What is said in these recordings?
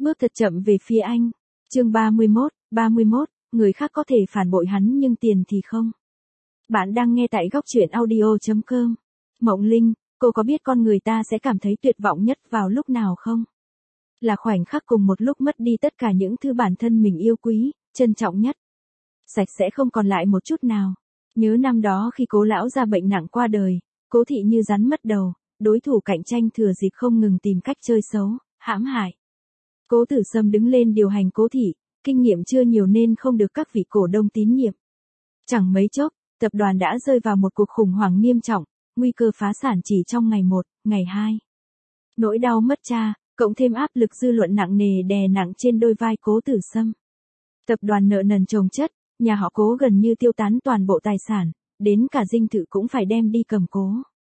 Bước thật chậm về phía anh. Chương 31, người khác có thể phản bội hắn nhưng tiền thì không. Bạn đang nghe tại góc truyện audio.com. Mộng Linh, cô có biết con người ta sẽ cảm thấy tuyệt vọng nhất vào lúc nào không? Là khoảnh khắc cùng một lúc mất đi tất cả những thứ bản thân mình yêu quý, trân trọng nhất. Sạch sẽ không còn lại một chút nào. Nhớ năm đó khi Cố lão ra bệnh nặng qua đời, Cố thị như rắn mất đầu, đối thủ cạnh tranh thừa dịp không ngừng tìm cách chơi xấu, hãm hại. Cố Tử Sâm đứng lên điều hành Cố thị, kinh nghiệm chưa nhiều nên không được các vị cổ đông tín nhiệm. Chẳng mấy chốc, tập đoàn đã rơi vào một cuộc khủng hoảng nghiêm trọng, nguy cơ phá sản chỉ trong ngày 1, ngày 2. Nỗi đau mất cha, cộng thêm áp lực dư luận nặng nề đè nặng trên đôi vai Cố Tử Sâm. Tập đoàn nợ nần chồng chất, nhà họ Cố gần như tiêu tán toàn bộ tài sản, đến cả dinh thự cũng phải đem đi cầm cố.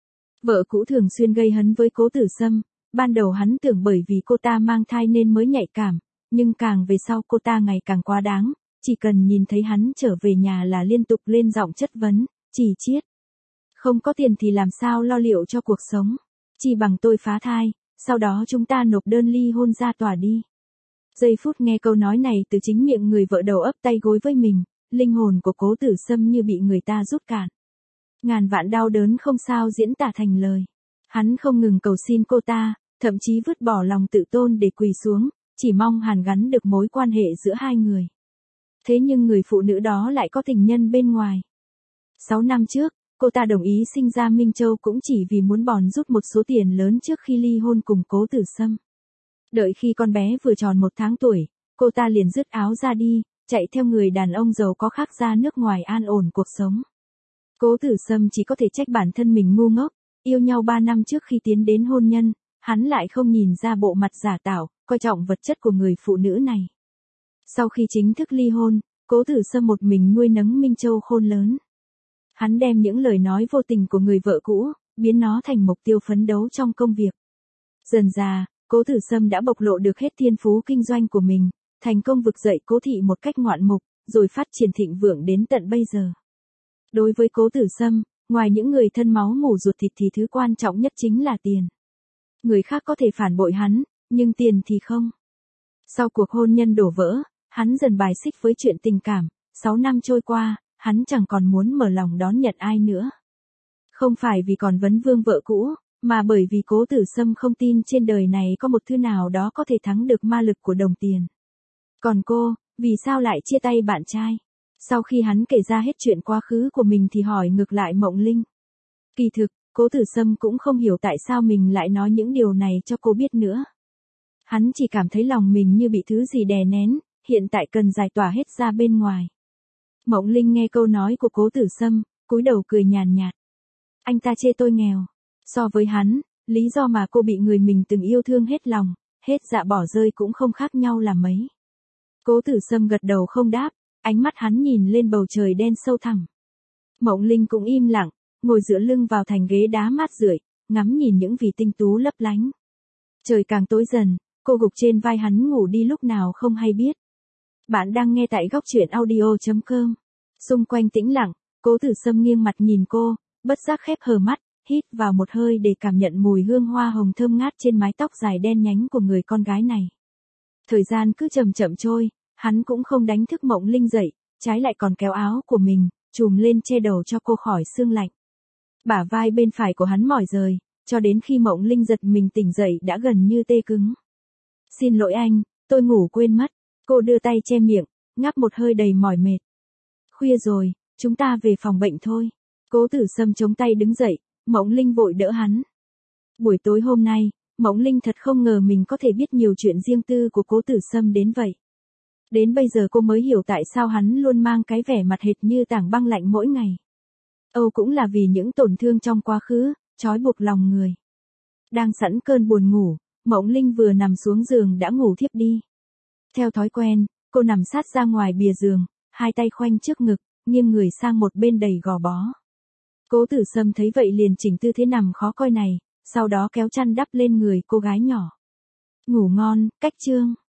Vợ cũ thường xuyên gây hấn với Cố Tử Sâm, ban đầu hắn tưởng bởi vì cô ta mang thai nên mới nhạy cảm, nhưng càng về sau cô ta ngày càng quá đáng, chỉ cần nhìn thấy hắn trở về nhà là liên tục lên giọng chất vấn, chỉ chiết. Không có tiền thì làm sao lo liệu cho cuộc sống, chỉ bằng tôi phá thai, sau đó chúng ta nộp đơn ly hôn ra tòa đi. Giây phút nghe câu nói này từ chính miệng người vợ đầu ấp tay gối với mình, linh hồn của Cố Tử Sâm như bị người ta rút cạn. Ngàn vạn đau đớn không sao diễn tả thành lời. Hắn không ngừng cầu xin cô ta, thậm chí vứt bỏ lòng tự tôn để quỳ xuống, chỉ mong hàn gắn được mối quan hệ giữa hai người. Thế nhưng người phụ nữ đó lại có tình nhân bên ngoài. 6 năm trước, cô ta đồng ý sinh ra Minh Châu cũng chỉ vì muốn bòn rút một số tiền lớn trước khi ly hôn cùng Cố Tử Sâm. Đợi khi con bé vừa tròn 1 tháng tuổi, cô ta liền dứt áo ra đi, chạy theo người đàn ông giàu có khác ra nước ngoài an ổn cuộc sống. Cố Tử Sâm chỉ có thể trách bản thân mình ngu ngốc, yêu nhau 3 năm trước khi tiến đến hôn nhân, hắn lại không nhìn ra bộ mặt giả tạo, coi trọng vật chất của người phụ nữ này. Sau khi chính thức ly hôn, Cố Tử Sâm một mình nuôi nấng Minh Châu khôn lớn. Hắn đem những lời nói vô tình của người vợ cũ, biến nó thành mục tiêu phấn đấu trong công việc. Dần dà, Cố Tử Sâm đã bộc lộ được hết thiên phú kinh doanh của mình, thành công vực dậy Cố thị một cách ngoạn mục, rồi phát triển thịnh vượng đến tận bây giờ. Đối với Cố Tử Sâm, ngoài những người thân máu mủ ruột thịt thì thứ quan trọng nhất chính là tiền. Người khác có thể phản bội hắn, nhưng tiền thì không. Sau cuộc hôn nhân đổ vỡ, hắn dần bài xích với chuyện tình cảm, 6 năm trôi qua, hắn chẳng còn muốn mở lòng đón nhận ai nữa. Không phải vì còn vấn vương vợ cũ, mà bởi vì Cố Tử Sâm không tin trên đời này có một thứ nào đó có thể thắng được ma lực của đồng tiền. Còn cô, vì sao lại chia tay bạn trai? Sau khi hắn kể ra hết chuyện quá khứ của mình thì hỏi ngược lại Mộng Linh. Kỳ thực, Cố Tử Sâm cũng không hiểu tại sao mình lại nói những điều này cho cô biết nữa. Hắn chỉ cảm thấy lòng mình như bị thứ gì đè nén, hiện tại cần giải tỏa hết ra bên ngoài. Mộng Linh nghe câu nói của Cố Tử Sâm, cúi đầu cười nhàn nhạt. Anh ta chê tôi nghèo. So với hắn, lý do mà cô bị người mình từng yêu thương hết lòng, hết dạ bỏ rơi cũng không khác nhau là mấy. Cố Tử Sâm gật đầu không đáp, ánh mắt hắn nhìn lên bầu trời đen sâu thẳm. Mộng Linh cũng im lặng, ngồi dựa lưng vào thành ghế đá mát rượi, ngắm nhìn những vì tinh tú lấp lánh. Trời càng tối dần, cô gục trên vai hắn ngủ đi lúc nào không hay biết. Bạn đang nghe tại góc truyện audio.com. Xung quanh tĩnh lặng, Cố Tử Sâm nghiêng mặt nhìn cô, bất giác khép hờ mắt, hít vào một hơi để cảm nhận mùi hương hoa hồng thơm ngát trên mái tóc dài đen nhánh của người con gái này. Thời gian cứ chậm chậm trôi, hắn cũng không đánh thức Mộng Linh dậy, trái lại còn kéo áo của mình, trùm lên che đầu cho cô khỏi sương lạnh. Bả vai bên phải của hắn mỏi rời, cho đến khi Mộng Linh giật mình tỉnh dậy đã gần như tê cứng. Xin lỗi anh, tôi ngủ quên mất. Cô đưa tay che miệng, ngáp một hơi đầy mỏi mệt. Khuya rồi, chúng ta về phòng bệnh thôi. Cố Tử Sâm chống tay đứng dậy, Mộng Linh vội đỡ hắn. Buổi tối hôm nay, Mộng Linh thật không ngờ mình có thể biết nhiều chuyện riêng tư của Cố Tử Sâm đến vậy. Đến bây giờ cô mới hiểu tại sao hắn luôn mang cái vẻ mặt hệt như tảng băng lạnh mỗi ngày. Âu cũng là vì những tổn thương trong quá khứ, trói buộc lòng người. Đang sẵn cơn buồn ngủ, Mộng Linh vừa nằm xuống giường đã ngủ thiếp đi. Theo thói quen, cô nằm sát ra ngoài bìa giường, hai tay khoanh trước ngực, nghiêng người sang một bên đầy gò bó. Cố Tử Sâm thấy vậy liền chỉnh tư thế nằm khó coi này, sau đó kéo chăn đắp lên người cô gái nhỏ. Ngủ ngon, cách chương.